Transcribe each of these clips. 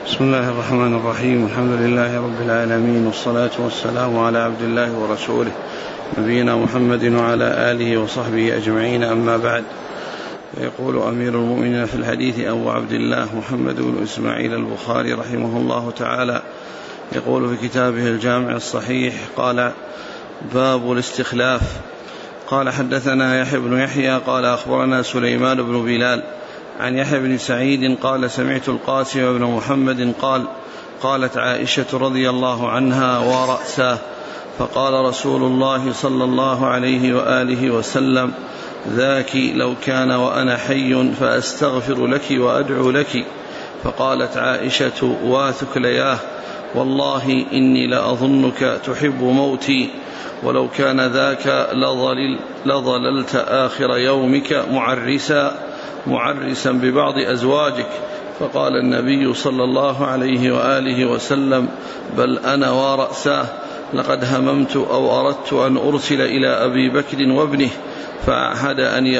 بسم الله الرحمن الرحيم. الحمد لله رب العالمين، والصلاة والسلام على عبد الله ورسوله نبينا محمد وعلى آله وصحبه أجمعين، أما بعد. يقول أمير المؤمنين في الحديث أبو عبد الله محمد بن إسماعيل البخاري رحمه الله تعالى، يقول في كتابه الجامع الصحيح: قال: باب الاستخلاف. قال: حدثنا يحيى بن يحيى قال: أخبرنا سليمان بن بلال عن يحيى بن سعيد قال: سمعت القاسم بن محمد قال: قالت عائشة رضي الله عنها: ورأساه. فقال رسول الله صلى الله عليه وآله وسلم: ذاك لو كان وأنا حي فأستغفر لك وأدعو لك. فقالت عائشة: واثكلياه، والله إني لأظنك تحب موتي، ولو كان ذاك لظللت آخر يومك معرسا ببعض أزواجك. فقال النبي صلى الله عليه وآله وسلم: بل أنا ورأساه، لقد هممت أو أردت أن أرسل إلى أبي بكر وابنه فأعهد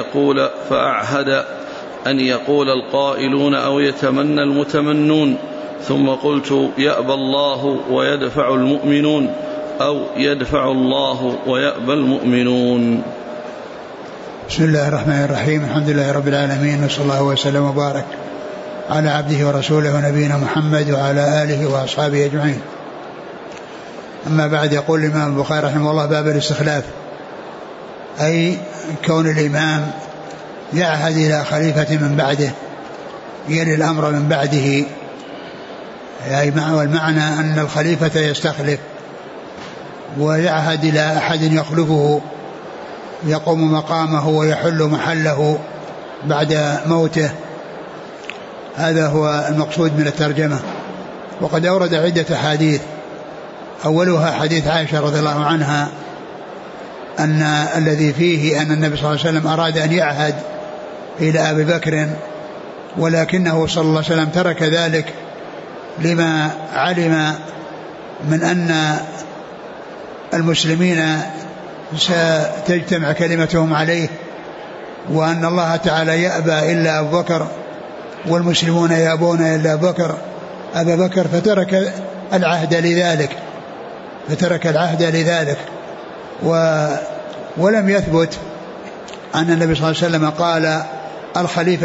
أن يقول القائلون أو يتمنى المتمنون، ثم قلت: يأبى الله ويدفع المؤمنون، أو يدفع الله ويأبى المؤمنون. بسم الله الرحمن الرحيم. الحمد لله رب العالمين، وصلى الله وسلم وبارك على عبده ورسوله ونبينا محمد وعلى آله وأصحابه أجمعين. أما بعد، يقول الإمام البخاري رحمه الله: باب الاستخلاف، أي كون الإمام يعهد إلى خليفة من بعده، يلي الأمر من بعده، والمعنى أن الخليفة يستخلف ويعهد إلى أحد يخلفه يقوم مقامه ويحل محله بعد موته. هذا هو المقصود من الترجمة. وقد أورد عدة حديث، أولها حديث عائشة رضي الله عنها أن الذي فيه أن النبي صلى الله عليه وسلم أراد أن يعهد إلى أبي بكر، ولكنه صلى الله عليه وسلم ترك ذلك لما علم من أن المسلمين ستجتمع كلمتهم عليه، وأن الله تعالى يأبى إلا أبو بكر، والمسلمون يأبون إلا أبا بكر، فترك العهد لذلك. ولم يثبت أن النبي صلى الله عليه وسلم قال: الخليفة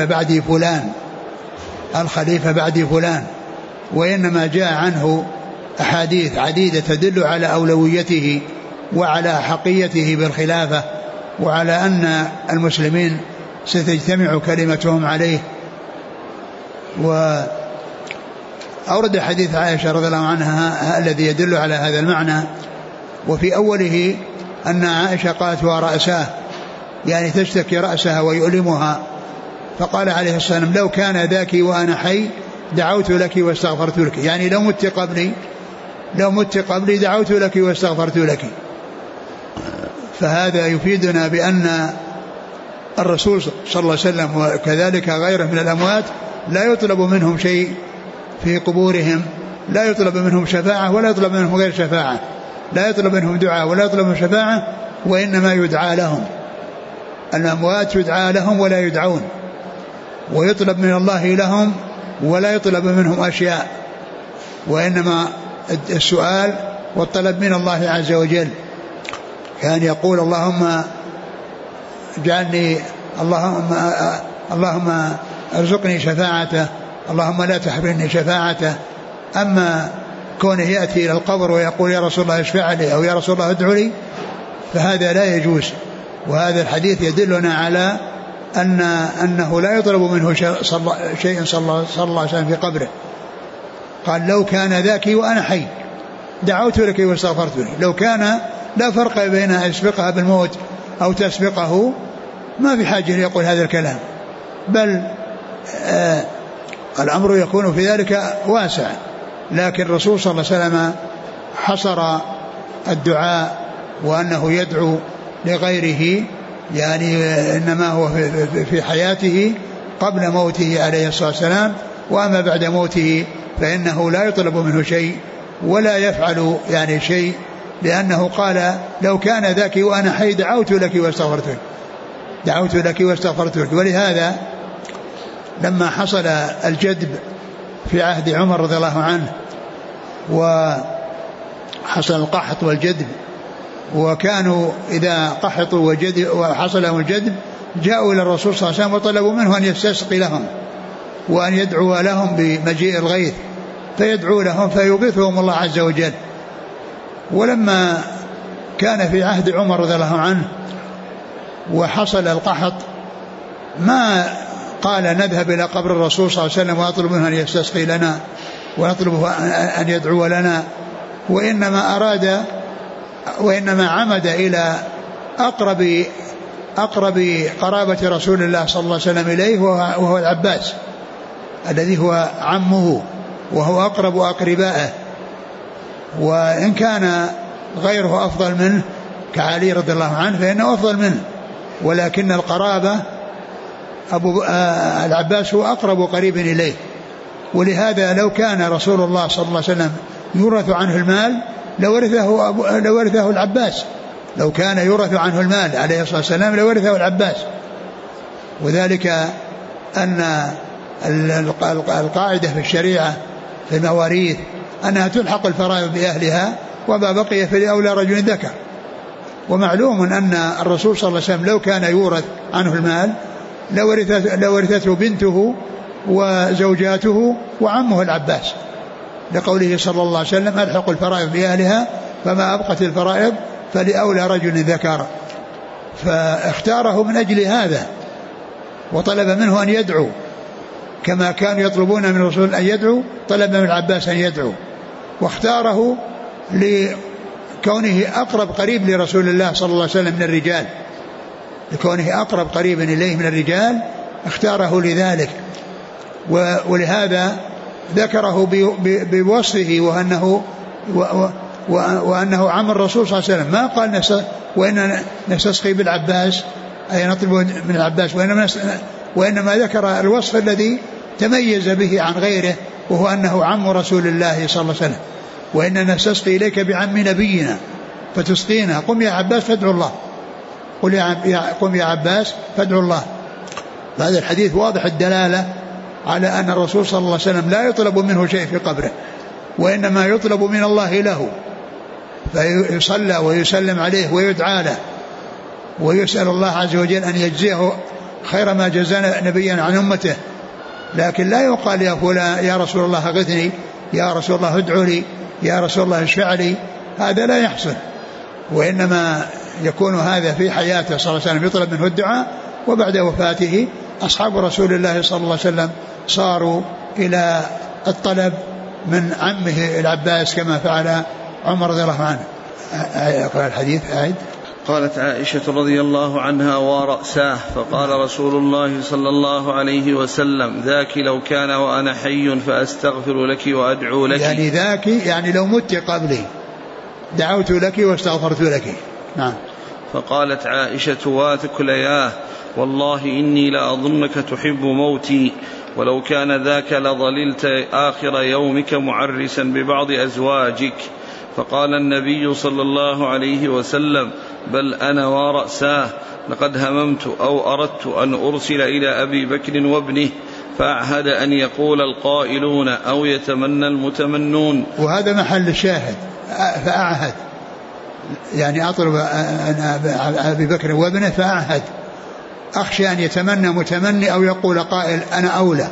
بعدي فلان، وإنما جاء عنه أحاديث عديدة تدل على أولويته وعلى حقيته بالخلافة، وعلى أن المسلمين ستجتمع كلمتهم عليه. وأورد حديث عائشة رضي الله عنها الذي يدل على هذا المعنى، وفي أوله أن عائشة قالت: ورأساه، يعني تشتكي رأسها ويؤلمها. فقال عليه الصلاة والسلام: لو كان ذاك وأنا حي دعوت لك واستغفرت لك، يعني لو مت قبلي دعوت لك واستغفرت لك. فهذا يفيدنا بأن الرسول صلى الله عليه وسلم وكذلك غيره من الأموات لا يطلب منهم شيء في قبورهم، لا يطلب منهم شفاعة ولا يطلب منهم غير شفاعة، لا يطلب منهم دعاء ولا يطلب منهم شفاعة، وإنما يدعى لهم. الأموات يدعى لهم ولا يدعون، ويطلب من الله لهم ولا يطلب منهم أشياء، وإنما السؤال والطلب من الله عز وجل. كان يقول: اللهم اجعلني، اللهم ارزقني شفاعته، اللهم لا تحرمني شفاعته. أما كونه يأتي إلى القبر ويقول: يا رسول الله اشفع لي، أو يا رسول الله ادعو لي، فهذا لا يجوز. وهذا الحديث يدلنا على أنه لا يطلب منه شيء صلى الله عليه وسلم في قبره. قال: لو كان ذاك وأنا حي دعوت لك واستغفرت لك. لو كان لا فرق بين أن يسبقها بالموت أو تسبقه، ما في حاجة يقول هذا الكلام، بل الأمر يكون في ذلك واسع. لكن الرسول صلى الله عليه وسلم حصر الدعاء وأنه يدعو لغيره، يعني إنما هو في حياته قبل موته عليه الصلاة والسلام، وأما بعد موته فإنه لا يطلب منه شيء ولا يفعل يعني شيء، لأنه قال: لو كان ذاك وأنا حي دعوت لك واستغفرت لك. ولهذا لما حصل الجدب في عهد عمر رضي الله عنه، وحصل القحط والجدب، وكانوا إذا قحطوا وحصل لهم الجدب جاءوا إلى الرسول صلى الله عليه وسلم وطلبوا منه أن يستسقي لهم وأن يدعو لهم بمجيء الغيث، فيدعو لهم فيغيثهم الله عز وجل. ولما كان في عهد عمر رضي الله عنه وحصل القحط ما قال نذهب إلى قبر الرسول صلى الله عليه وسلم وأطلب منه أن يستسقي لنا ونطلبه أن يدعو لنا، وإنما عمد إلى أقرب قرابة رسول الله صلى الله عليه وسلم إليه، وهو العباس الذي هو عمه وهو أقرب أقربائه. وإن كان غيره أفضل منه كعلي رضي الله عنه فإنه أفضل منه، ولكن القرابة العباس هو أقرب قريب إليه. ولهذا لو كان رسول الله صلى الله عليه وسلم يورث عنه المال لورثه العباس، لو كان يورث عنه المال عليه الصلاة والسلام لورثه العباس. وذلك أن القاعدة في الشريعة في المواريث أنها تلحق الفرائض بأهلها، وما بقي فلأولى رجل ذكر. ومعلوم أن الرسول صلى الله عليه وسلم لو كان يورث عنه المال لورثته بنته وزوجاته وعمه العباس، لقوله صلى الله عليه وسلم ألحق الفرائض بأهلها فما أبقت الفرائض فلأولى رجل ذكر. فاختاره من أجل هذا وطلب منه أن يدعو كما كانوا يطلبون من الرسول أن يدعو، طلب من العباس أن يدعو، واختاره لكونه أقرب قريب لرسول الله صلى الله عليه وسلم من الرجال، لكونه أقرب قريب إليه من الرجال اختاره لذلك. ولهذا ذكره بوصفه وأنه عم الرسول صلى الله عليه وسلم، ما قال وإن نستسقي بالعباس أي نطلب من العباس، وإنما ذكر الوصف الذي تميز به عن غيره، وهو أنه عم رسول الله صلى الله عليه وسلم. وإن نستسقي إليك بعم نبينا فتسقينا، قم يا عباس فادعو الله، قم يا عباس فادعو الله. هذا الحديث واضح الدلالة على أن الرسول صلى الله عليه وسلم لا يطلب منه شيء في قبره، وإنما يطلب من الله له، فيصلى ويسلم عليه ويدعى له، ويسأل الله عز وجل أن يجزيه خير ما جزانا نبيا عن أمته. لكن لا يقال يا فلان يا رسول الله أغثني، يا رسول الله ادعو لي، يا رسول الله اشفع لي، هذا لا يحصل. وإنما يكون هذا في حياته صلى الله عليه وسلم يطلب منه الدعاء، وبعد وفاته أصحاب رسول الله صلى الله عليه وسلم صاروا إلى الطلب من عمه العباس كما فعل عمر رضي الله عنه. أقرأ الحديث أعد. قالت عائشة رضي الله عنها ورأساه، فقال رسول الله صلى الله عليه وسلم ذاك لو كان وأنا حي فأستغفر لك وأدعو لك. يعني ذاك يعني لو مت قبلي دعوت لك واستغفرت لك. نعم. فقالت عائشة واثكلياه والله إني لأظنك تحب موتي، ولو كان ذاك لظللت آخر يومك معرسا ببعض أزواجك. فقال النبي صلى الله عليه وسلم بل أنا ورأساه، لقد هممت أو أردت أن أرسل إلى أبي بكر وابنه فأعهد أن يقول القائلون أو يتمنى المتمنون. وهذا محل الشاهد، فأعهد يعني أطلب أبي بكر وابنه فأعهد، أخشى أن يتمنى متمني أو يقول قائل أنا أولى.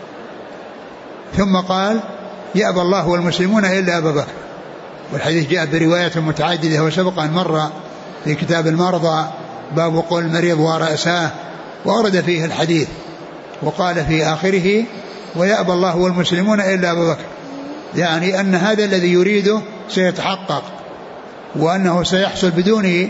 ثم قال يأبى الله والمسلمون إلا أبا بكر. والحديث جاء برواية متعددة وسبق أن مر في كتاب المرضى باب قول المريض ورأساه، وأورد فيه الحديث وقال في آخره ويأبى الله والمسلمون إلا أبا بكر، يعني أن هذا الذي يريده سيتحقق، وأنه سيحصل بدون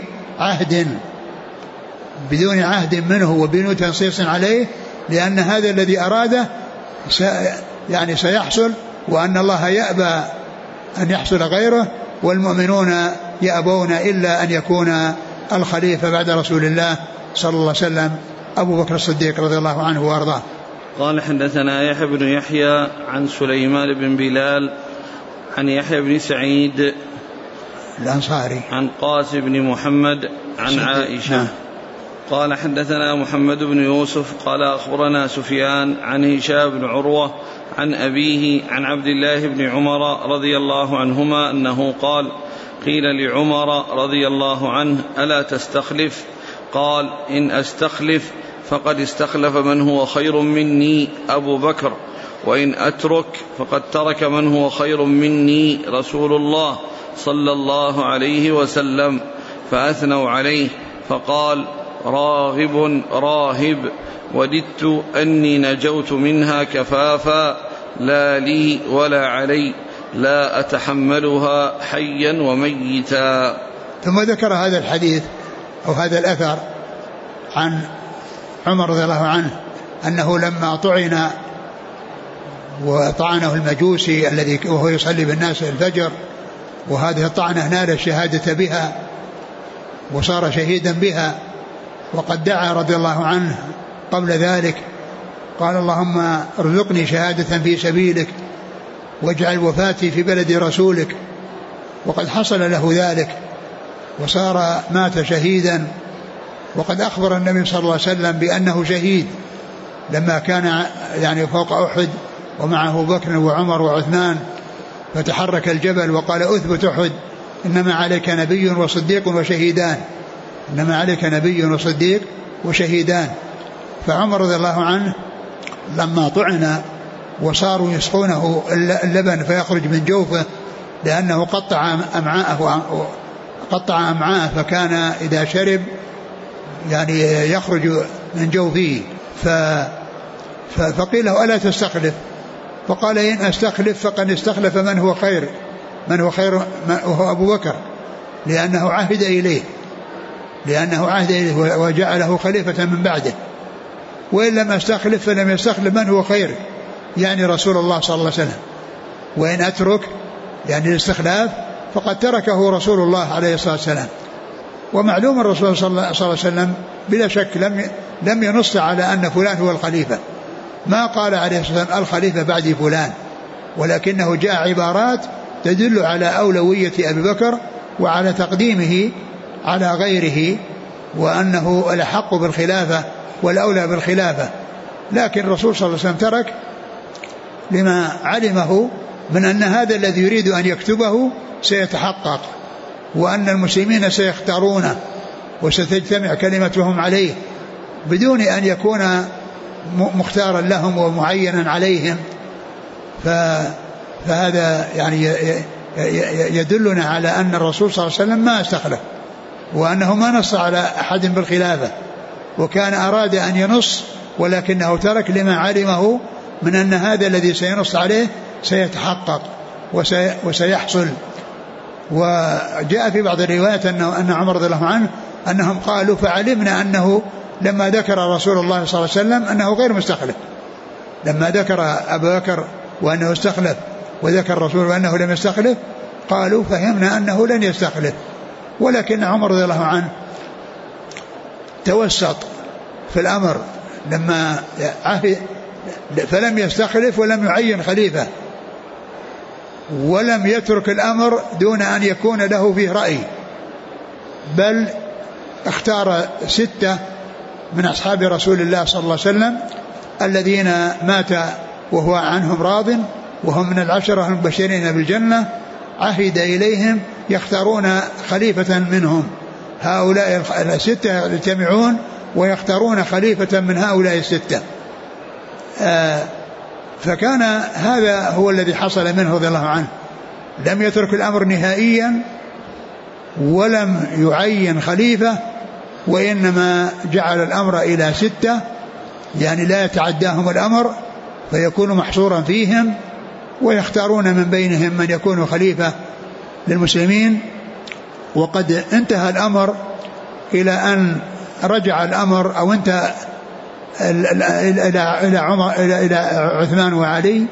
عهد منه وبدون تنصيص عليه، لأن هذا الذي أراده يعني سيحصل، وأن الله يأبى أن يحصل غيره، والمؤمنون يأبون إلا أن يكون الخليفة بعد رسول الله صلى الله عليه وسلم أبو بكر الصديق رضي الله عنه وأرضاه. قال حدثنا يحيى بن يحيى عن سليمان بن بلال عن يحيى بن سعيد الأنصاري عن قاسم بن محمد عن عائشة قال حدثنا محمد بن يوسف قال أخبرنا سفيان عن هشام بن عروة عن أبيه عن عبد الله بن عمر رضي الله عنهما أنه قال قيل لعمر رضي الله عنه ألا تستخلف؟ قال إن أستخلف فقد استخلف من هو خير مني أبو بكر، وإن أترك فقد ترك من هو خير مني رسول الله صلى الله عليه وسلم. فأثنوا عليه فقال راغب راهب، وددت أني نجوت منها كفافا لا لي ولا علي، لا أتحملها حيا وميتا. ثم ذكر هذا الحديث أو هذا الأثر عن عمر رضي الله عنه أنه لما طعن وطعنه المجوسي الذي وهو يصلي بالناس الفجر، وهذه الطعنة نال الشهادة بها وصار شهيدا بها، وقد دعا رضي الله عنه قبل ذلك قال اللهم ارزقني شهادة في سبيلك واجعل وفاتي في بلد رسولك، وقد حصل له ذلك وصار مات شهيدا. وقد أخبر النبي صلى الله عليه وسلم بأنه شهيد لما كان يعني فوق أحد ومعه أبو بكر وعمر وعثمان، فتحرك الجبل وقال أثبت أحد إنما عليك نبي وصديق وشهيدان، إنما عليك نبي وصديق وشهيدان. فعمر رضي الله عنه لما طعن وصاروا يسقونه اللبن فيخرج من جوفه لأنه قطع أمعاءه فكان إذا شرب يعني يخرج من جوفه، فقيل له ألا تستخلف؟ فقال إن أستخلف فقد استخلف من هو خير وهو أبو بكر، لأنه عهد إليه وجعله خليفة من بعده، وإن لم أستخلف فلم يستخلف من هو خير يعني رسول الله صلى الله عليه وسلم. وإن أترك يعني الاستخلاف فقد تركه رسول الله عليه الصلاة والسلام. ومعلوم الرسول صلى الله عليه وسلم بلا شك لم ينص على أن فلان هو الخليفة، ما قال عليه الصلاة والسلام الخليفة بعد فلان، ولكنه جاء عبارات تدل على أولوية أبي بكر وعلى تقديمه على غيره، وأنه الأحق بالخلافة والأولى بالخلافة. لكن الرسول صلى الله عليه وسلم ترك لما علمه من أن هذا الذي يريد أن يكتبه سيتحقق، وأن المسلمين سيختارونه وستجتمع كلمتهم عليه بدون أن يكون مختارا لهم ومعينا عليهم. فهذا يعني يدلنا على أن الرسول صلى الله عليه وسلم ما استخلف، وأنه ما نص على أحد بالخلافة، وكان أراد أن ينص ولكنه ترك لما علمه من أن هذا الذي سينص عليه سيتحقق وسيحصل. وجاء في بعض الروايات أن عمر رضي الله عنه أنهم قالوا فعلمنا أنه لما ذكر رسول الله صلى الله عليه وسلم أنه غير مستخلف، لما ذكر أبو بكر وأنه استخلف وذكر الرسول وأنه لم يستخلف قالوا فهمنا أنه لن يستخلف. ولكن عمر رضي الله عنه توسط في الأمر لما فلم يستخلف ولم يعين خليفة، ولم يترك الأمر دون أن يكون له فيه رأي، بل اختار 6 من أصحاب رسول الله صلى الله عليه وسلم الذين مات وهو عنهم راض، وهم من 10 المبشرين بالجنة، عهد إليهم يختارون خليفة منهم. هؤلاء 6 يجتمعون ويختارون خليفة من هؤلاء 6. فكان هذا هو الذي حصل منه رضي الله عنه، لم يترك الأمر نهائيا ولم يعين خليفة، وإنما جعل الأمر إلى 6، يعني لا يتعداهم الأمر فيكون محصورا فيهم، ويختارون من بينهم من يكون خليفة للمسلمين. وقد انتهى الأمر إلى أن رجع الأمر أو انتهى إلى عثمان وعلي،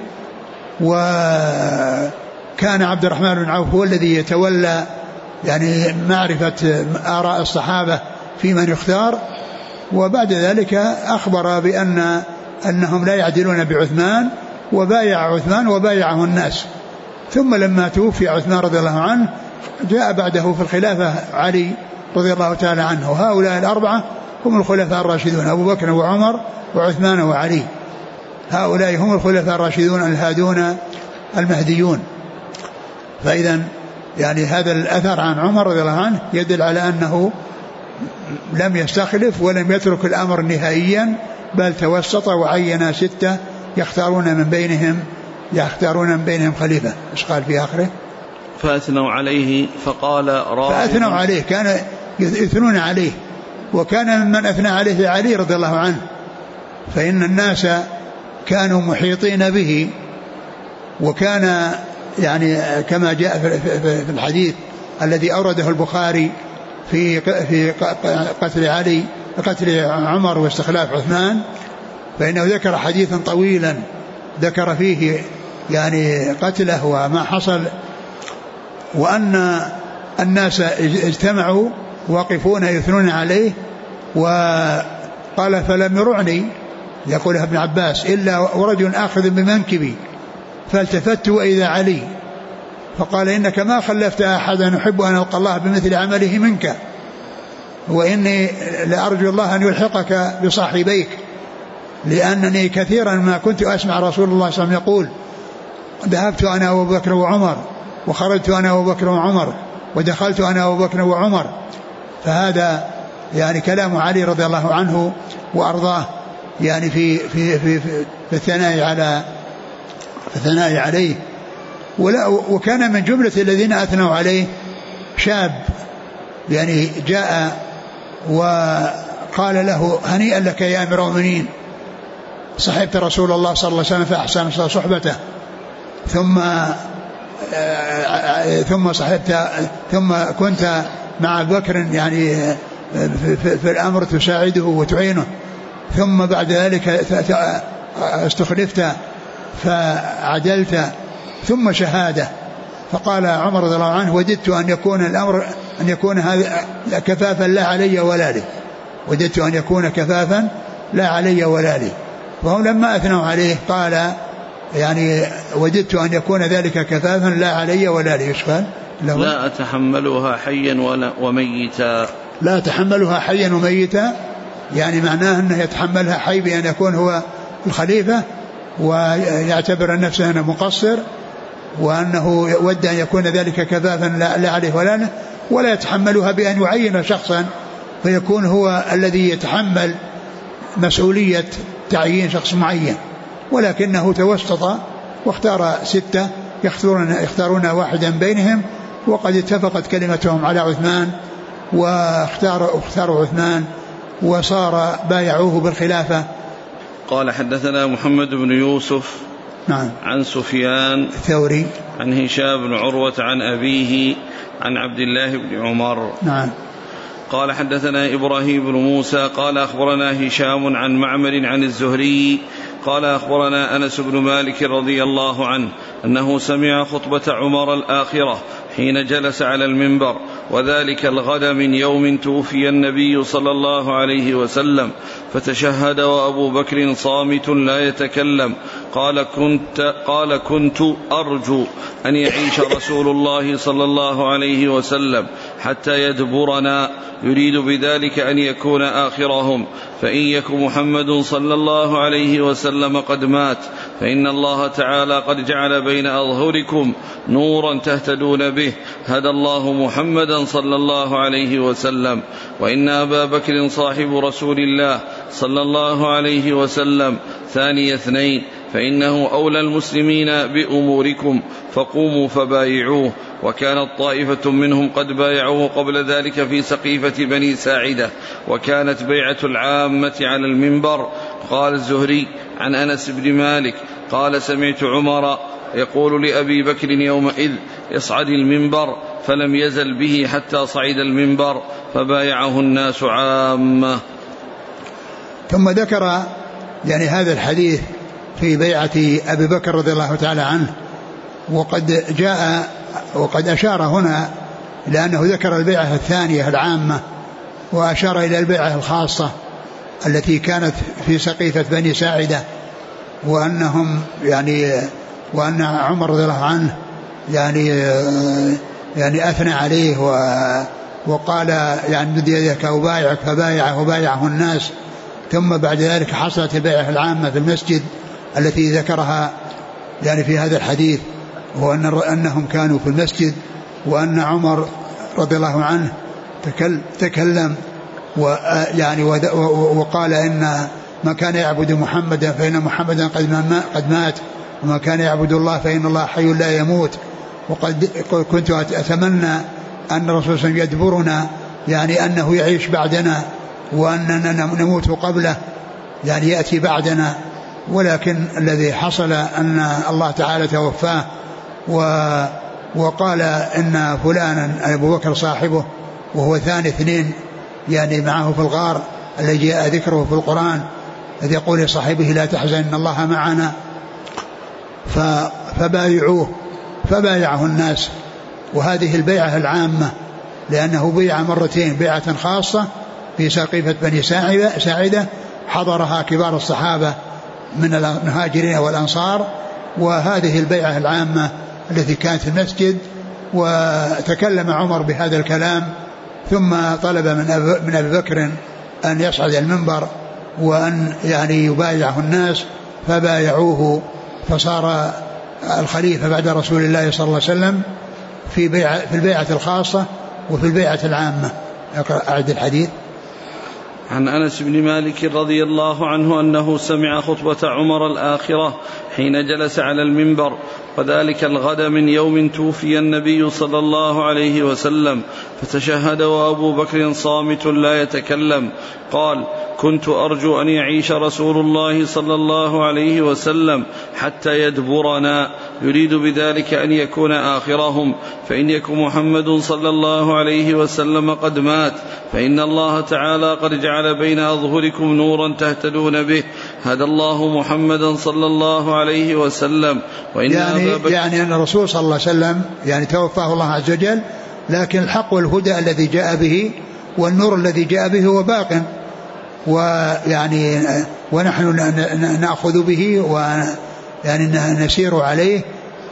وكان عبد الرحمن بن عوف هو الذي يتولى يعني معرفة آراء الصحابة في من يختار. وبعد ذلك أخبر أنهم لا يعدلون بعثمان، وبايع عثمان وبايعه الناس. ثم لما توفي عثمان رضي الله عنه جاء بعده في الخلافة علي رضي الله تعالى عنه. وهؤلاء 4 هم الخلفاء الراشدون أبو بكر وعمر وعثمان وعلي، هؤلاء هم الخلفاء الراشدون الهادون المهديون. فإذا يعني هذا الأثر عن عمر رضي الله عنه يدل على أنه لم يستخلف ولم يترك الأمر نهائيا، بل توسط وعين 6 يختارون من بينهم خليفة. ايش قال في آخره؟ فأثنوا عليه فقال فأثنوا عليه، كان يثنون عليه، وكان ممن أثنى عليه علي رضي الله عنه، فإن الناس كانوا محيطين به، وكان يعني كما جاء في الحديث الذي أورده البخاري في قتل عمر واستخلاف عثمان، فإنه ذكر حديثا طويلا ذكر فيه يعني قتله وما حصل، وأن الناس اجتمعوا واقفون يثنون عليه، وقال فلم يرعني، يقول ابن عباس، إلا ورجل آخذ بمنكبي، فالتفت وإذا علي، فقال إنك ما خلفت أحدا أحب أن ألقى الله بمثل عمله منك، وإني لأرجو الله أن يلحقك بصاحبيك، لأنني كثيرا ما كنت أسمع رسول الله صلى الله عليه وسلم يقول ذهبت أنا وأبو بكر وعمر، وخرجت أنا وأبو بكر وعمر، ودخلت أنا وأبو بكر وعمر. فهذا يعني كلام علي رضي الله عنه وأرضاه يعني في الثناء عليه. وكان من جملة الذين أثنوا عليه شاب يعني جاء وقال له هنيئا لك يا أمير المؤمنين، صحبت رسول الله صلى الله عليه وسلم فأحسن صحبته، ثم كنت مع بكر يعني في الأمر تساعده وتعينه، ثم بعد ذلك استخلفت فعدلت، ثم شهادة. فقال عمر رضي الله عنه وددت أن يكون الأمر أن يكون هذا كفافا لا علي ولا لي، وددت أن يكون كفافا لا علي ولا لي. فهم لما أثنوا عليه قال يعني وددت أن يكون ذلك كفافا لا علي ولا لي. يشفى لا أتحملها حيا وميتا، لا أتحملها حيا وميتا، يعني معناه أنه يتحملها حي بأن يكون هو الخليفة ويعتبر نفسه أنه مقصر، وأنه ود أن يكون ذلك كفافا لا عليه ولا له، ولا يتحملها بأن يعين شخصا فيكون هو الذي يتحمل مسؤولية تعيين شخص معين، ولكنه توسط واختار 6 يختارون واحدا بينهم، وقد اتفقت كلمتهم على عثمان، واختاروا عثمان وصار بايعوه بالخلافة. قال حدثنا محمد بن يوسف نعم عن سفيان الثوري عن هشام بن عروة عن أبيه عن عبد الله بن عمر نعم قال حدثنا إبراهيم بن موسى قال أخبرنا هشام عن معمر عن الزهري قال أخبرنا أنس بن مالك رضي الله عنه أنه سمع خطبة عمر الآخرة حين جلس على المنبر، وذلك الغد من يوم توفي النبي صلى الله عليه وسلم، فتشهد وأبو بكر صامت لا يتكلم. قال كنت أرجو أن يعيش رسول الله صلى الله عليه وسلم حتى يدبرنا، يريد بذلك أن يكون آخرهم، فإن يك محمد صلى الله عليه وسلم قد مات فإن الله تعالى قد جعل بين أظهركم نورا تهتدون به، هدى الله محمدا صلى الله عليه وسلم، وإن أبا بكر صاحب رسول الله صلى الله عليه وسلم ثاني 2، فإنه أولى المسلمين بأموركم، فقوموا فبايعوه. وكانت طائفة منهم قد بايعوه قبل ذلك في سقيفة بني ساعدة، وكانت بيعة العامة على المنبر. قال الزهري عن أنس بن مالك قال سمعت عمر يقول لأبي بكر يومئذ اصعد المنبر، فلم يزل به حتى صعد المنبر فبايعه الناس عامة. ثم ذكر يعني هذا الحديث في بيعة أبي بكر رضي الله تعالى عنه، وقد أشار هنا لأنه ذكر البيعة الثانية العامة، وأشار إلى البيعة الخاصة التي كانت في سقيفة بني ساعدة، وأن عمر رضي الله عنه يعني أثنى عليه وقال يعني مد يدك أبايعك فبايعه وبايعه الناس. ثم بعد ذلك حصلت البيعة العامة في المسجد التي ذكرها يعني في هذا الحديث، وهو أنهم كانوا في المسجد وأن عمر رضي الله عنه تكلم ويعني وقال إن ما كان يعبد محمدا فإن محمدا قد مات، وما كان يعبد الله فإن الله حي لا يموت. وقد كنت أتمنى أن الرسول صلى الله عليه وسلم يدبرنا، يعني أنه يعيش بعدنا وأننا نموت قبله، يعني يأتي بعدنا. ولكن الذي حصل أن الله تعالى توفاه وقال إن فلانا أبو بكر صاحبه، وهو ثاني اثنين يعني معه في الغار الذي جاء ذكره في القرآن، الذي يقول لصاحبه لا تحزن إن الله معنا، فبايعوه فبايعه الناس. وهذه البيعة العامة لأنه بيع مرتين، بيعة خاصة في سقيفة بني ساعدة حضرها كبار الصحابة من المهاجرين والأنصار، وهذه البيعة العامة التي كانت في المسجد. وتكلم عمر بهذا الكلام ثم طلب من أبي بكر أن يصعد المنبر وأن يعني يبايعه الناس، فبايعوه، فصار الخليفة بعد رسول الله صلى الله عليه وسلم في البيعة الخاصة وفي البيعة العامة. أعد الحديث. عن أنس بن مالك رضي الله عنه أنه سمع خطبة عمر الآخرة حين جلس على المنبر، وذلك الغد من يوم توفي النبي صلى الله عليه وسلم، فتشهد وأبو بكر صامت لا يتكلم. قال: كنت أرجو أن يعيش رسول الله صلى الله عليه وسلم حتى يدبرنا، يريد بذلك أن يكون آخرهم، فإن يكن محمد صلى الله عليه وسلم قد مات فإن الله تعالى قد جعل بين أظهركم نورا تهتدون به، هدى الله محمدا صلى الله عليه وسلم. وإن يعني أن الرسول صلى الله عليه وسلم يعني توفاه الله عز وجل، لكن الحق والهدى الذي جاء به والنور الذي جاء به هو باق، ويعني ونحن نأخذ به ويعني نسير عليه.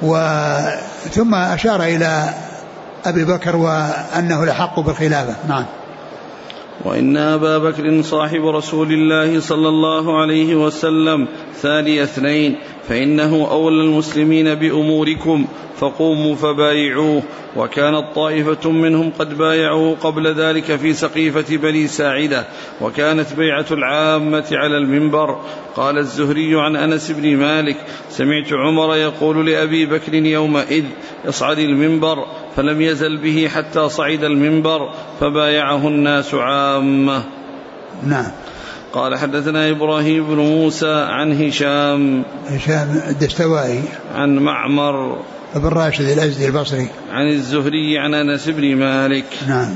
ثم أشار إلى أبي بكر وأنه لحق بالخلافة. نعم. وإن أبا بكر صاحب رسول الله صلى الله عليه وسلم ثاني اثنين، فإنه أولى المسلمين بأموركم، فقوموا فبايعوه. وكانت طائفة منهم قد بايعوه قبل ذلك في سقيفة بني ساعدة، وكانت بيعة العامة على المنبر. قال الزهري عن أنس بن مالك: سمعت عمر يقول لأبي بكر يومئذ: اصعد المنبر، فلم يزل به حتى صعد المنبر فبايعه الناس عامة. نعم. قال: حدثنا إبراهيم بن موسى عن هشام الدستوائي عن معمر ابن راشد الأزدي البصري عن الزهري عن أنس بن مالك. نعم.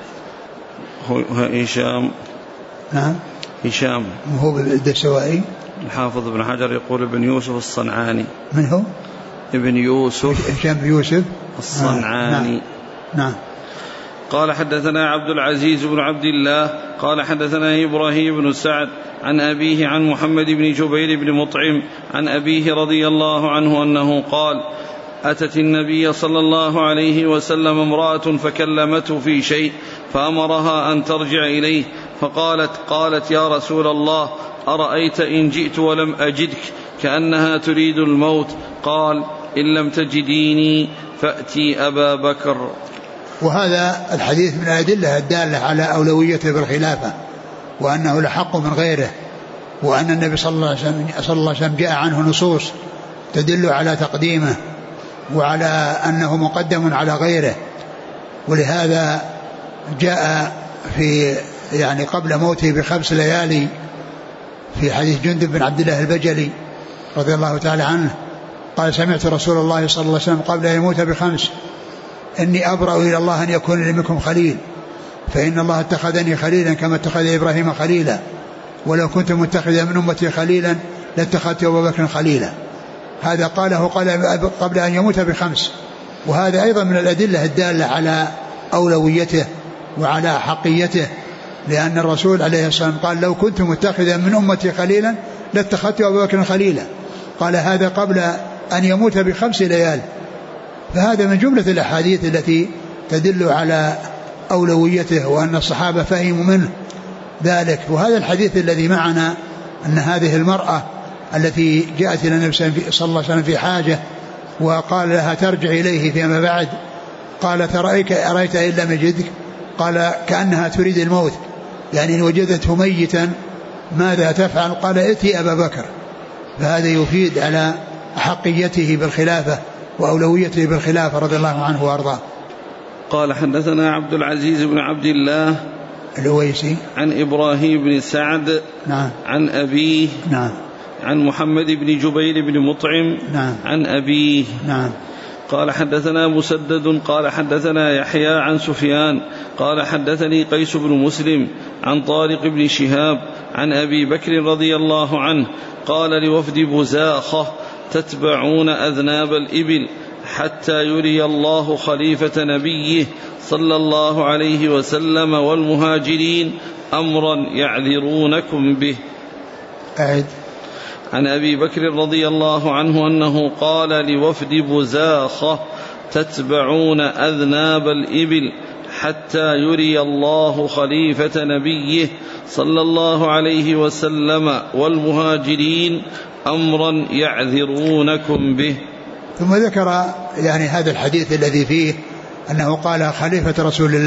هشام. نعم. هشام هو الدستوائي. الحافظ ابن حجر يقول ابن يوسف الصنعاني. من هو؟ ابن يوسف. هشام بن يوسف الصنعاني. نعم. قال: حدثنا عبد العزيز بن عبد الله قال: حدثنا إبراهيم بن سعد عن أبيه عن محمد بن جبير بن مطعم عن أبيه رضي الله عنه أنه قال: أتت النبي صلى الله عليه وسلم امرأة فكلمته في شيء فأمرها أن ترجع إليه، قالت: يا رسول الله، أرأيت إن جئت ولم أجدك كأنها تريد الموت؟ قال: إن لم تجديني فأتي أبا بكر. وهذا الحديث من الأدلة الدالة على أولويته بالخلافة، وأنه لحق من غيره، وأن النبي صلى الله عليه وسلم جاء عنه نصوص تدل على تقديمه وعلى أنه مقدم على غيره. ولهذا جاء في يعني قبل موته ب5 ليالي في حديث جندب بن عبد الله البجلي رضي الله تعالى عنه قال: سمعت رسول الله صلى الله عليه وسلم قبل أن يموت ب5: إني أبرأ إلى الله أن يكون لي منكم خليل، فإن الله اتخذني خليلا كما اتخذ إبراهيم خليلا، ولو كنت متخذا من أمتي خليلا لاتخذت أبا بكر خليلا. هذا قاله قبل أن يموت ب5، وهذا أيضا من الأدلة الدالة على أولويته وعلى حقيته، لأن الرسول عليه الصلاة والسلام قال: لو كنت متخذا من أمتي خليلا لاتخذت أبا بكر خليلا. قال هذا قبل أن يموت ب5 ليال. فهذا من جملة الأحاديث التي تدل على أولويته وأن الصحابة فهموا منه ذلك. وهذا الحديث الذي معنا أن هذه المرأة التي جاءت إلى النبي صلى الله عليه وسلم في حاجة وقال لها ترجع إليه فيما بعد، قالت أرأيت إن لم يجدك؟ قال كأنها تريد الموت، يعني إن وجدته ميتا ماذا تفعل؟ قال ائتي أبا بكر. فهذا يفيد على أحقيته بالخلافة وأولويته بالخلافة رضي الله عنه وأرضاه. قال حدثنا عبد العزيز بن عبد الله الأويسي عن إبراهيم بن سعد نعم عن أبيه نعم عن محمد بن جبير بن مطعم نعم عن أبيه نعم قال حدثنا مسدد قال حدثنا يحيى عن سفيان قال حدثني قيس بن مسلم عن طارق بن شهاب عن أبي بكر رضي الله عنه قال لوفد بزاخة تتبعون أذناب الإبل حتى يري الله خليفة نبيه صلى الله عليه وسلم والمهاجرين أمرا يعذرونكم به. أعد. عن أبي بكر رضي الله عنه أنه قال لوفد بزاخة تتبعون أذناب الإبل حتى يري الله خليفة نبيه صلى الله عليه وسلم والمهاجرين أمرا يعذرونكم به. ثم ذكر يعني هذا الحديث الذي فيه أنه قال خليفة رسول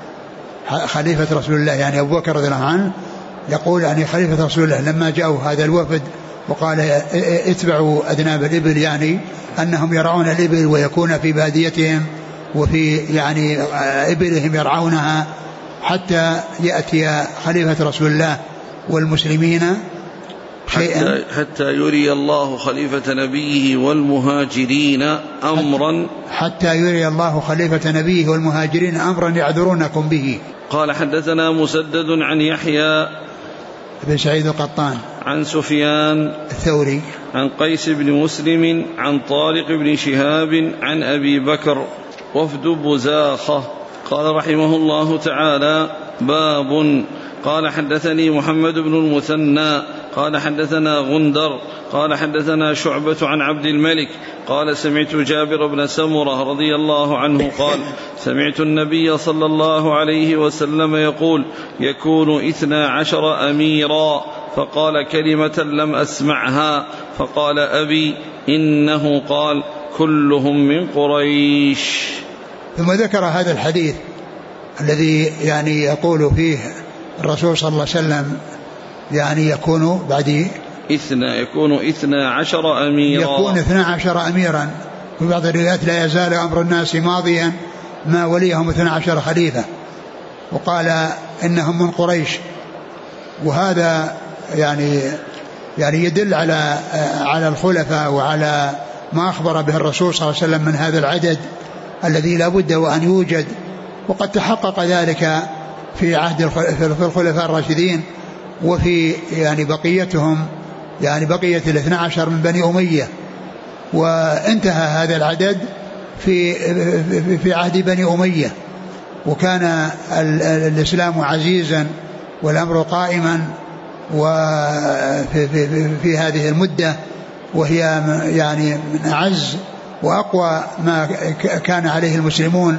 الله يعني أبو بكر رضي الله عنه يقول يعني خليفة رسول الله لما جاءوا هذا الوفد وقال اتبعوا أذناب الإبل، يعني أنهم يرعون الإبل ويكون في باديتهم وفي يعني إبلهم يرعونها حتى يأتي خليفة رسول الله والمسلمين شيئا حتى يري الله خليفة نبيه والمهاجرين أمرا حتى يري الله خليفة نبيه والمهاجرين أمرا يعذرونكم به. قال حدثنا مسدد عن يحيى بن سعيد القطان عن سفيان الثوري عن قيس بن مسلم عن طارق بن شهاب عن أبي بكر وفد بزاخة. قال رحمه الله تعالى باب. قال حدثني محمد بن المثنى قال حدثنا غندر قال حدثنا شعبة عن عبد الملك قال سمعت جابر بن سمرة رضي الله عنه قال سمعت النبي صلى الله عليه وسلم يقول يكون 12 أميرا، فقال كلمة لم أسمعها فقال أبي إنه قال كلهم من قريش. ثم ذكر هذا الحديث الذي يعني يقول فيه الرسول صلى الله عليه وسلم يعني يكون بعد يكون 12 أميرا، يكون 12 أميرا. في بعض الروايات لا يزال أمر الناس ماضيا ما وليهم 12 خليفة، وقال إنهم من قريش. وهذا يعني يدل على الخلفاء وعلى ما أخبر به الرسول صلى الله عليه وسلم من هذا العدد الذي لا بد وأن يوجد، وقد تحقق ذلك في عهد الخلفاء الراشدين وفي يعني بقيتهم يعني بقية 12 من بني أمية، وانتهى هذا العدد في عهد بني أمية، وكان الإسلام عزيزا والأمر قائما وفي هذه المدة، وهي يعني من أعز وأقوى ما كان عليه المسلمون.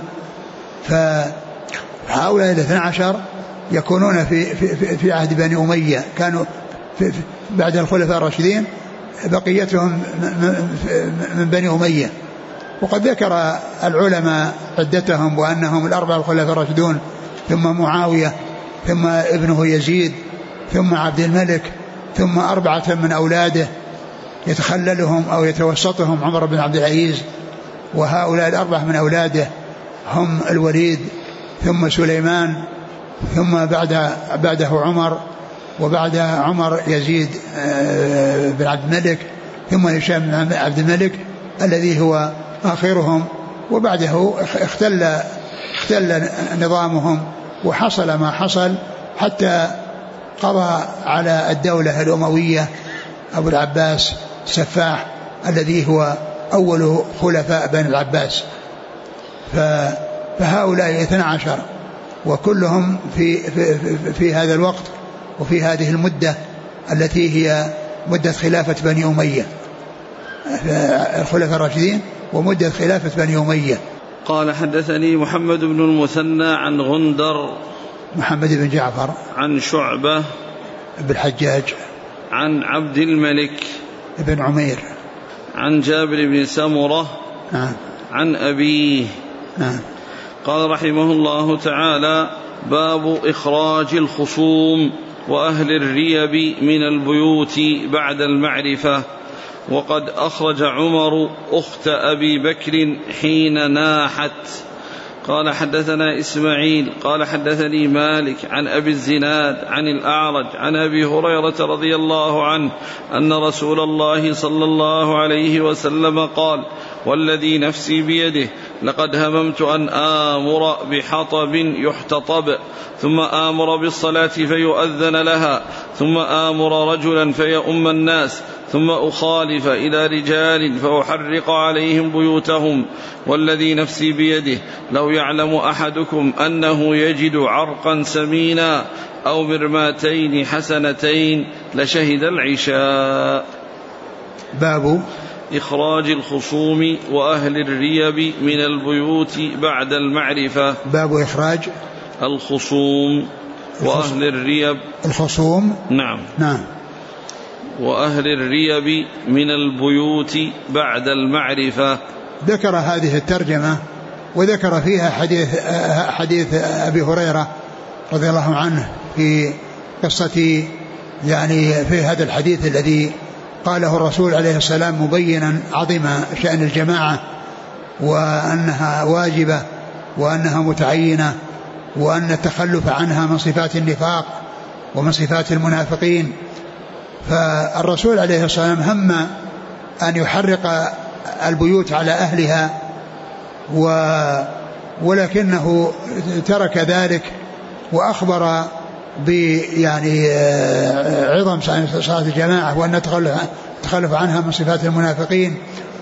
فهؤلاء 12 يكونون في عهد بني أمية، كانوا بعد الخلفاء الراشدين بقيتهم من بني أمية. وقد ذكر العلماء عدتهم وأنهم الأربعة الخلفاء الراشدون، ثم معاوية، ثم ابنه يزيد، ثم عبد الملك، ثم 4 من أولاده يتخللهم أو يتوسطهم عمر بن عبد العزيز. وهؤلاء 4 من أولاده هم الوليد، ثم سليمان، ثم بعده عمر، وبعد عمر يزيد بن عبد الملك، ثم هشام بن عبد الملك الذي هو آخرهم. وبعده اختل نظامهم وحصل ما حصل حتى قضى على الدولة الأموية أبو العباس السفاح الذي هو أول خلفاء بني العباس. فهؤلاء 12 وكلهم في هذا الوقت وفي هذه المدة التي هي مدة خلافة بني أمية، الخلفاء الراشدين ومدة خلافة بني أمية. قال حدثني محمد بن المثنى عن غندر محمد بن جعفر عن شعبة بن الحجاج عن عبد الملك بن عمير عن جابر بن سمرة عن أبيه قال رحمه الله تعالى: باب إخراج الخصوم وأهل الريب من البيوت بعد المعرفة. وقد أخرج عمر أخت أبي بكر حين ناحت. قال حدثنا إسماعيل قال حدثني مالك عن أبي الزناد عن الأعرج عن أبي هريرة رضي الله عنه أن رسول الله صلى الله عليه وسلم قال: والذي نفسي بيده لقد هممت أن آمر بحطب يحتطب ثم آمر بالصلاة فيؤذن لها ثم آمر رجلا فيؤم الناس ثم أخالف إلى رجال فأحرق عليهم بيوتهم. والذي نفسي بيده لو يعلم أحدكم أنه يجد عرقا سمينا أو مرماتين حسنتين لشهد العشاء. باب إخراج الخصوم وأهل الريب من البيوت بعد المعرفة. باب إخراج الخصوم وأهل الريب. الخصوم نعم وأهل الريب من البيوت بعد المعرفة. ذكر هذه الترجمة وذكر فيها حديث أبي هريرة رضي الله عنه في قصة، يعني في هذا الحديث الذي قاله الرسول عليه السلام مبينا عظيم شأن الجماعة وأنها واجبة وأنها متعينة وأن التخلف عنها من صفات النفاق ومن صفات المنافقين. فالرسول عليه السلام هم أن يحرق البيوت على أهلها ولكنه ترك ذلك وأخبر يعني عظم صلاة الجماعة وأن التخلف عنها من صفات المنافقين.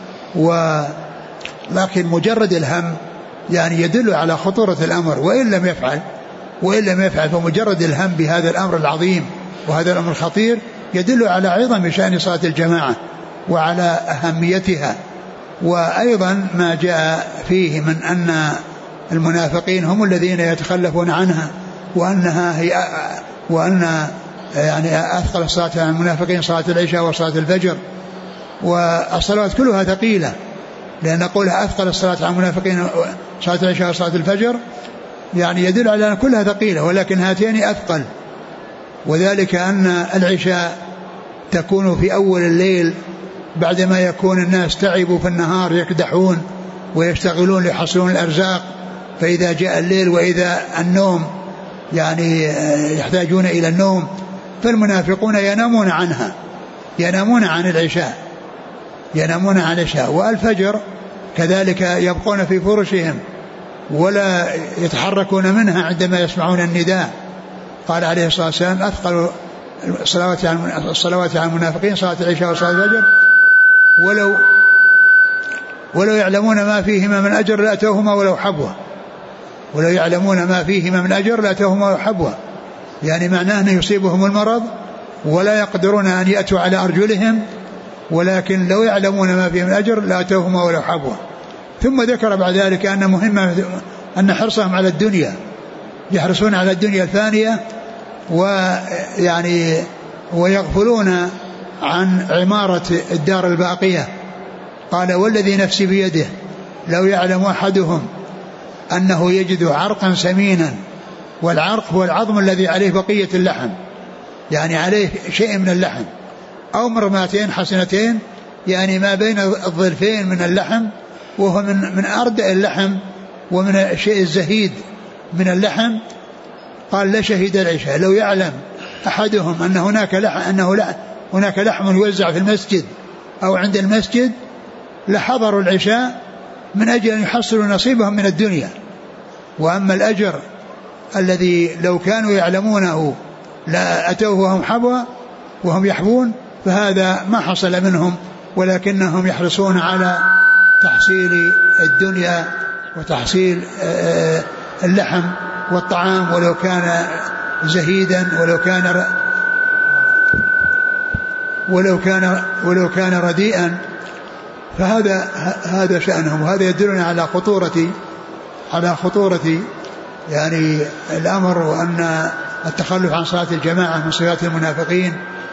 لكن مجرد الهم يعني يدل على خطورة الأمر، وإن لم يفعل فمجرد الهم بهذا الأمر العظيم وهذا الأمر الخطير يدل على عظم شأن صلاة الجماعة وعلى أهميتها. وأيضا ما جاء فيه من أن المنافقين هم الذين يتخلفون عنها وأن يعني أثقل الصلاة عن المنافقين صلاة العشاء وصلاة الفجر، والصلوات كلها ثقيلة، لأن قولها أثقل الصلاة عن المنافقين صلاة العشاء وصلاة الفجر يعني يدل على أن كلها ثقيلة، ولكن هاتين أثقل. وذلك أن العشاء تكون في أول الليل بعدما يكون الناس تعبوا في النهار يكدحون ويشتغلون ليحصلون الأرزاق، فإذا جاء الليل وإذا النوم يعني يحتاجون إلى النوم، فالمنافقون ينامون عنها، ينامون عن العشاء. والفجر كذلك يبقون في فرشهم ولا يتحركون منها عندما يسمعون النداء. قال عليه الصلاة والسلام: أثقل الصلوات عن المنافقين صلاة العشاء وصلاة الفجر ولو يعلمون ما فيهما من أجر لأتوهما ولو حبوا. ولو يعلمون ما فيهما من أجر لأتوهما ولو حبوا، يعني معناه أن يصيبهم المرض ولا يقدرون أن يأتوا على أرجلهم، ولكن لو يعلمون ما فيه من أجر لأتوهما ولو حبوا. ثم ذكر بعد ذلك أن مهمة أن حرصهم على الدنيا، يحرصون على الدنيا الفانية ويعني ويغفلون عن عمارة الدار الباقية. قال: والذي نفسي بيده لو يعلم أحدهم أنه يجد عرقا سمينا، والعرق هو العظم الذي عليه بقية اللحم، يعني عليه شيء من اللحم، أو مرماتين حسنتين، يعني ما بين الظرفين من اللحم، وهو من أردأ اللحم ومن الشيء الزهيد من اللحم. قال: لشهد العشاء. لو يعلم أحدهم أن هناك لحم يوزع في المسجد أو عند المسجد لحضروا العشاء من أجل أن يحصلوا نصيبهم من الدنيا. وأما الأجر الذي لو كانوا يعلمونه لا أتوه وهم يحبون فهذا ما حصل منهم، ولكنهم يحرصون على تحصيل الدنيا وتحصيل اللحم والطعام ولو كان زهيدا ولو كان رديئا. فهذا شأنهم، وهذا يدلنا على خطورة على خطورة يعني الأمر، وأن التخلف عن صلاة الجماعة من صفات المنافقين،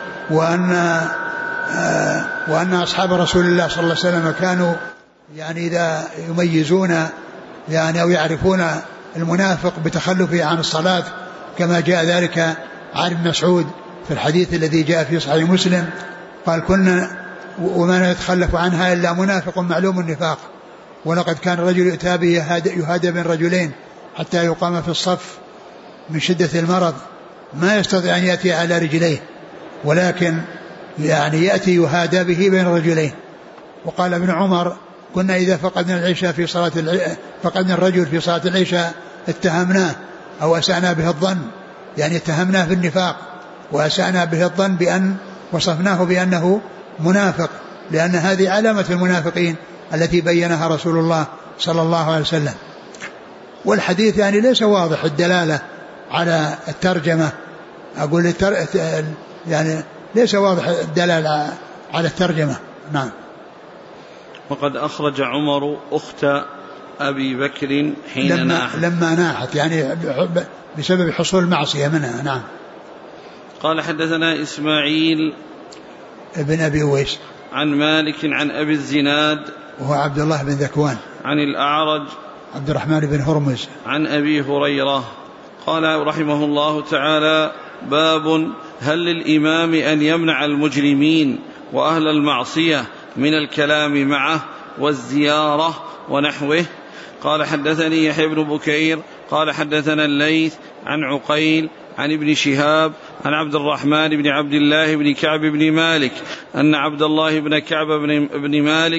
وأن أصحاب رسول الله صلى الله عليه وسلم كانوا يعني إذا يميزون يعني أو يعرفون المنافق بتخلفه عن الصلاة، كما جاء ذلك عن ابن مسعود في الحديث الذي جاء في صحيح مسلم قال: كنا وما يتخلف عنها إلا منافق معلوم النفاق، ولقد كان الرجل يؤتى به يهادى بين رجلين حتى يقام في الصف من شدة المرض ما يستطيع أن يأتي على رجليه، ولكن يعني يأتي يهادى به بين رجلين. وقال ابن عمر: كنا إذا فقدنا الرجل في صلاة العشاء اتهمناه أو أسأنا به الظن، يعني اتهمناه بالنفاق وأسأنا به الظن بأن وصفناه بأنه منافق، لأن هذه علامة المنافقين التي بينها رسول الله صلى الله عليه وسلم. والحديث يعني ليس واضح الدلالة على الترجمة، أقول يعني ليس واضح الدلالة على الترجمة. نعم. وقد أخرج عمر أخت أبي بكر حين لما ناحت يعني بسبب حصول المعصية منها. نعم. قال: حدثنا إسماعيل ابن أبي أويس عن مالك عن أبي الزناد وهو عبد الله بن ذكوان عن الأعرج عبد الرحمن بن هرمز عن أبي هريرة قال رحمه الله تعالى: باب هل للإمام أن يمنع المجرمين وأهل المعصية من الكلام معه والزيارة ونحوه. قال: حدثني يحيى بن بكير قال: حدثنا الليث عن عقيل عن ابن شهاب عن عبد الرحمن بن عبد الله بن كعب بن مالك أن عبد الله بن كعب بن مالك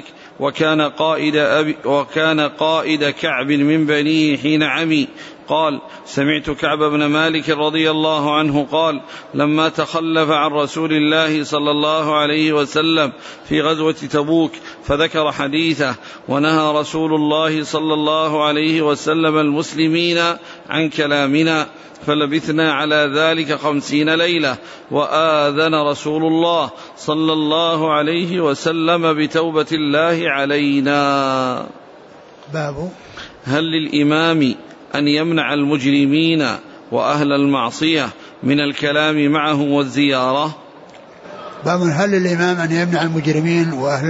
وكان قائد كعب من بنيه حين عمي قال: سمعت كعب بن مالك رضي الله عنه قال: لما تخلف عن رسول الله صلى الله عليه وسلم في غزوة تبوك فذكر حديثه: ونهى رسول الله صلى الله عليه وسلم المسلمين عن كلامنا، فلبثنا على ذلك 50 ليلة، وآذن رسول الله صلى الله عليه وسلم بتوبة الله علينا. باب هل للإمام أن يمنع المجرمين وأهل المعصية من الكلام معهم والزيارة؟ باب هل للإمام أن يمنع المجرمين وأهل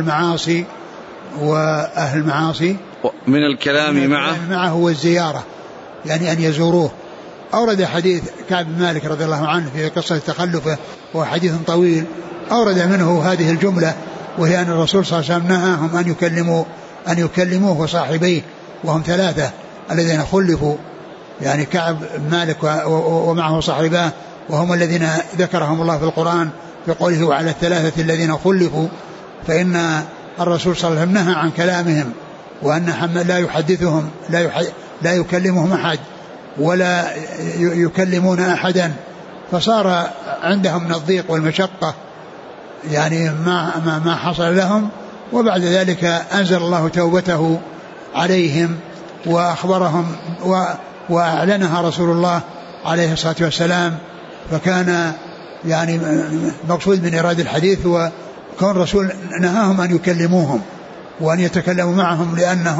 المعاصي من الكلام معه والزيارة، يعني أن يزوروه. أورد حديث كعب بن مالك رضي الله عنه في قصة تخلفه، وهو حديث طويل، أورد منه هذه الجملة، وهي أن الرسول صلى الله عليه وسلم نهاهم أن يكلموه وصاحبيه، وهم 3 الذين خلفوا، يعني كعب بن مالك ومعه صاحباه، وهم الذين ذكرهم الله في القرآن في قوله: وعلى 3 الذين خلفوا. فإن الرسول صلى الله عليه وسلم نهى عن كلامهم، وأن لا يحدثهم لا يكلمهم أحد ولا يكلمون أحدا، فصار عندهم من الضيق والمشقة يعني ما حصل لهم. وبعد ذلك أنزل الله توبته عليهم وأخبرهم وأعلنها رسول الله عليه الصلاة والسلام. فكان يعني مقصود من إرادة الحديث هو كون الرسول نهاهم أن يكلموهم وأن يتكلموا معهم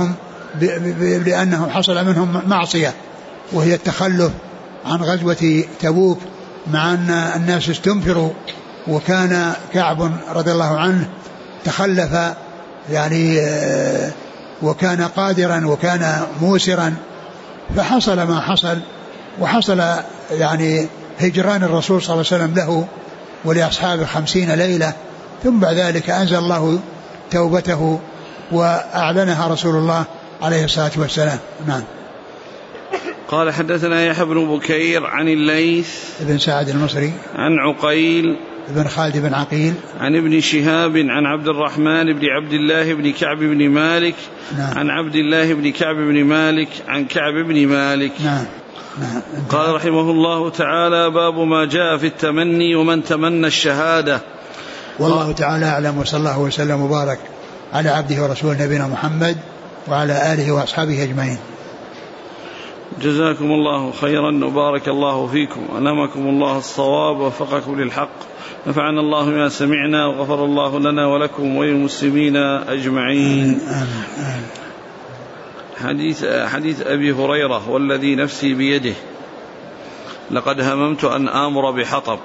لأنهم حصل منهم معصية، وهي التخلف عن غزوة تبوك، مع أن الناس استنفروا، وكان كعب رضي الله عنه تخلف يعني وكان قادرا وكان موسرا، فحصل ما حصل، وحصل يعني هجران الرسول صلى الله عليه وسلم له ولأصحابه 50 ليلة، ثم بعد ذلك أنزل الله توبته وأعلنها رسول الله عليه الصلاة والسلام. نعم. قال: حدثنا يحيى بن بكير عن الليث بن سعد المصري عن عقيل بن خالد بن عقيل عن ابن شهاب عن عبد الرحمن بن عبد الله بن كعب بن مالك. نعم. عن عبد الله بن كعب بن مالك عن كعب بن مالك. نعم. قال رحمه الله تعالى: باب ما جاء في التمني ومن تمنى الشهادة. والله تعالى أعلم، وصلى الله وسلم وبارك على عبده ورسوله نبينا محمد وعلى آله وأصحابه أجمعين. جزاكم الله خيرا وبارك الله فيكم، ألهمكم الله الصواب ووفقكم للحق، نفعنا الله ما سمعنا وغفر الله لنا ولكم وللمسلمين أجمعين. حديث أبي هريرة والذي نفسي بيده لقد هممت أن آمر بحطب،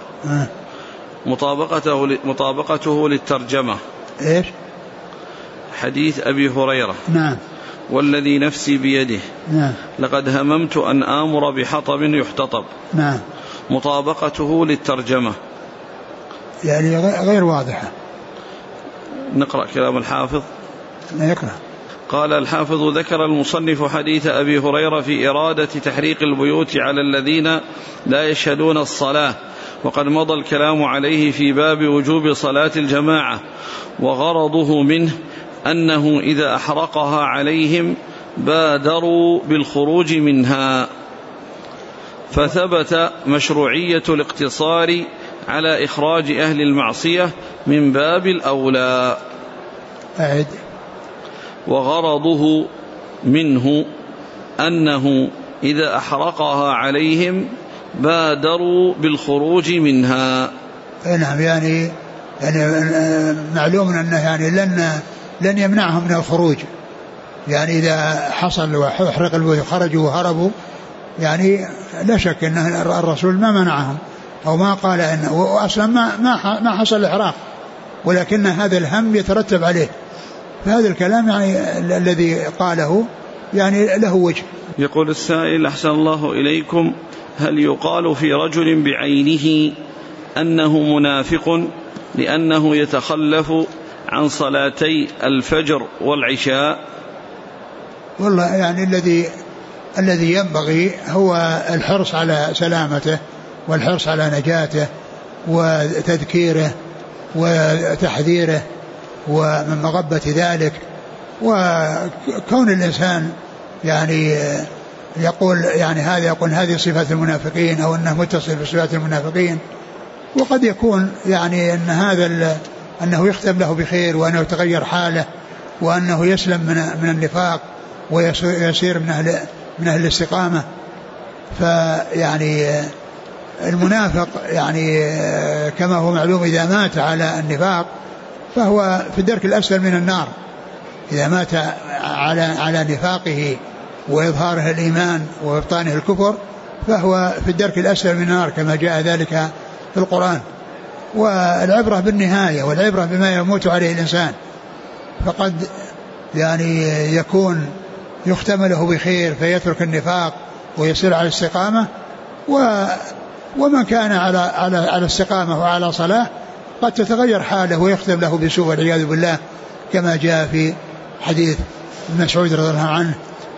مطابقته للترجمة. إيش؟ حديث أبي هريرة نعم والذي نفسي بيده نعم لقد هممت أن آمر بحطب يحتطب، نعم مطابقته للترجمة يعني غير واضحة. نقرأ كلام الحافظ. نقرأ. قال الحافظ: ذكر المصنف حديث أبي هريرة في إرادة تحريق البيوت على الذين لا يشهدون الصلاة، وقد مضى الكلام عليه في باب وجوب صلاة الجماعة، وغرضه منه أنه إذا أحرقها عليهم بادروا بالخروج منها، فثبت مشروعية الاقتصار على إخراج أهل المعصية من باب الأولى. أعد. وغرضه منه أنه إذا أحرقها عليهم بادروا بالخروج منها. نعم يعني معلوم أنه يعني لن يمنعهم من الخروج، يعني إذا حصل وحرق البيوت خرجوا وهربوا، يعني لا شك أن الرسول ما منعهم أو ما قال أنه، وأصلا ما حصل الإحراق، ولكن هذا الهم يترتب عليه، فهذا الكلام يعني الذي قاله يعني له وجه. يقول السائل: أحسن الله إليكم، هل يقال في رجل بعينه أنه منافق لأنه يتخلف عن صلاتي الفجر والعشاء؟ والله يعني الذي ينبغي هو الحرص على سلامته والحرص على نجاته وتذكيره وتحذيره ومن مغبة ذلك، وكون الإنسان يعني يقول يعني هذه صفات المنافقين أو أنه متصف بصفات المنافقين، وقد يكون يعني أن هذا أنه يختم له بخير وأنه يتغير حاله وأنه يسلم من النفاق ويصير من أهل الاستقامة. فيعني المنافق يعني كما هو معلوم إذا مات على النفاق فهو في الدرك الأسفل من النار، إذا مات على نفاقه وإظهاره الإيمان وإبطانه الكفر فهو في الدرك الأسفل من النار كما جاء ذلك في القرآن. والعبرة بالنهاية والعبرة بما يموت عليه الإنسان، فقد يعني يكون يختم له بخير فيترك النفاق ويصير على الاستقامة، ومن كان على استقامة وعلى صلاة قد تتغير حاله ويختم له بسوء والعياذ بالله، كما جاء في حديث ابن مسعود رضي الله عنه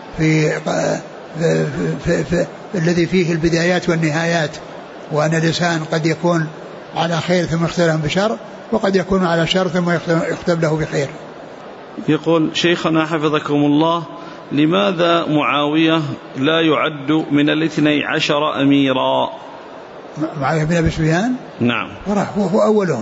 في الذي فيه البدايات والنهايات، وأن الإنسان قد يكون على خير ثم يختم بشر، وقد يكون على شر ثم يختم له بخير. يقول: شيخنا حفظكم الله، لماذا معاوية لا يعد من 12 أميرا؟ معاوية بن أبي سفيان؟ نعم. هو أولهم،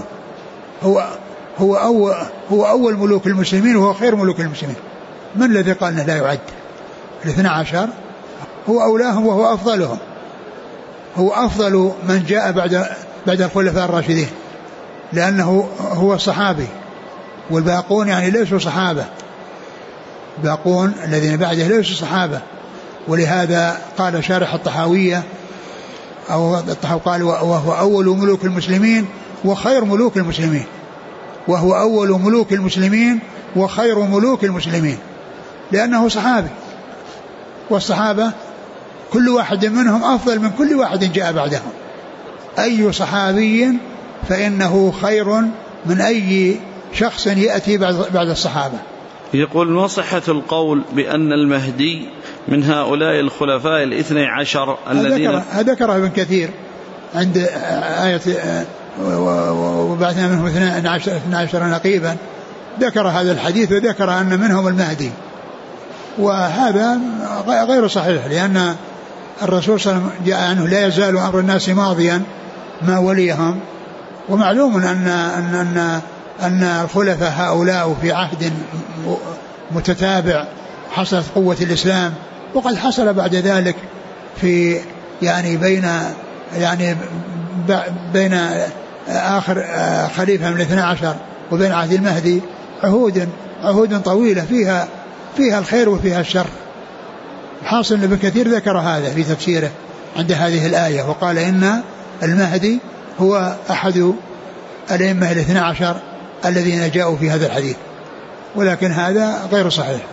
هو أول ملوك المسلمين وهو خير ملوك المسلمين. من الذي قال أنه لا يعد؟ 12 هو أولاهم وهو أفضلهم، هو أفضل من جاء بعد الخلفاء الراشدين، لأنه هو صحابي، والباقون يعني ليسوا صحابة، باقون الذين بعده ليسوا صحابة. ولهذا قال شارح الطحاوية أو الطحاوي قال: وهو أول ملوك المسلمين وخير ملوك المسلمين، وهو أول ملوك المسلمين وخير ملوك المسلمين، لأنه صحابي، والصحابة كل واحد منهم أفضل من كل واحد جاء بعدهم. أي صحابي فإنه خير من أي شخص يأتي بعد الصحابة. يقول: ما صحة القول بأن المهدي من هؤلاء الخلفاء 12 الذين ذكره ابن كثير عند آية وبعثنا منهم 12 نقيبا، ذكر هذا الحديث وذكر أن منهم المهدي، وهذا غير صحيح، لأن الرسول صلى الله عليه وسلم جاء عنه: لا يزال أمر الناس ماضيا ما وليهم. ومعلوم أن الخلفاء هؤلاء في عهد متتابع حصلت قوة الإسلام، وقد حصل بعد ذلك في يعني بين آخر خليفة من 12 وبين عهد المهدي عهود طويلة فيها الخير وفيها الشر، حاصل ابن كثير ذكر هذا في تفسيره عند هذه الآية، وقال إن المهدي هو أحد الأئمة 12 الذين جاءوا في هذا الحديث، ولكن هذا غير صحيح.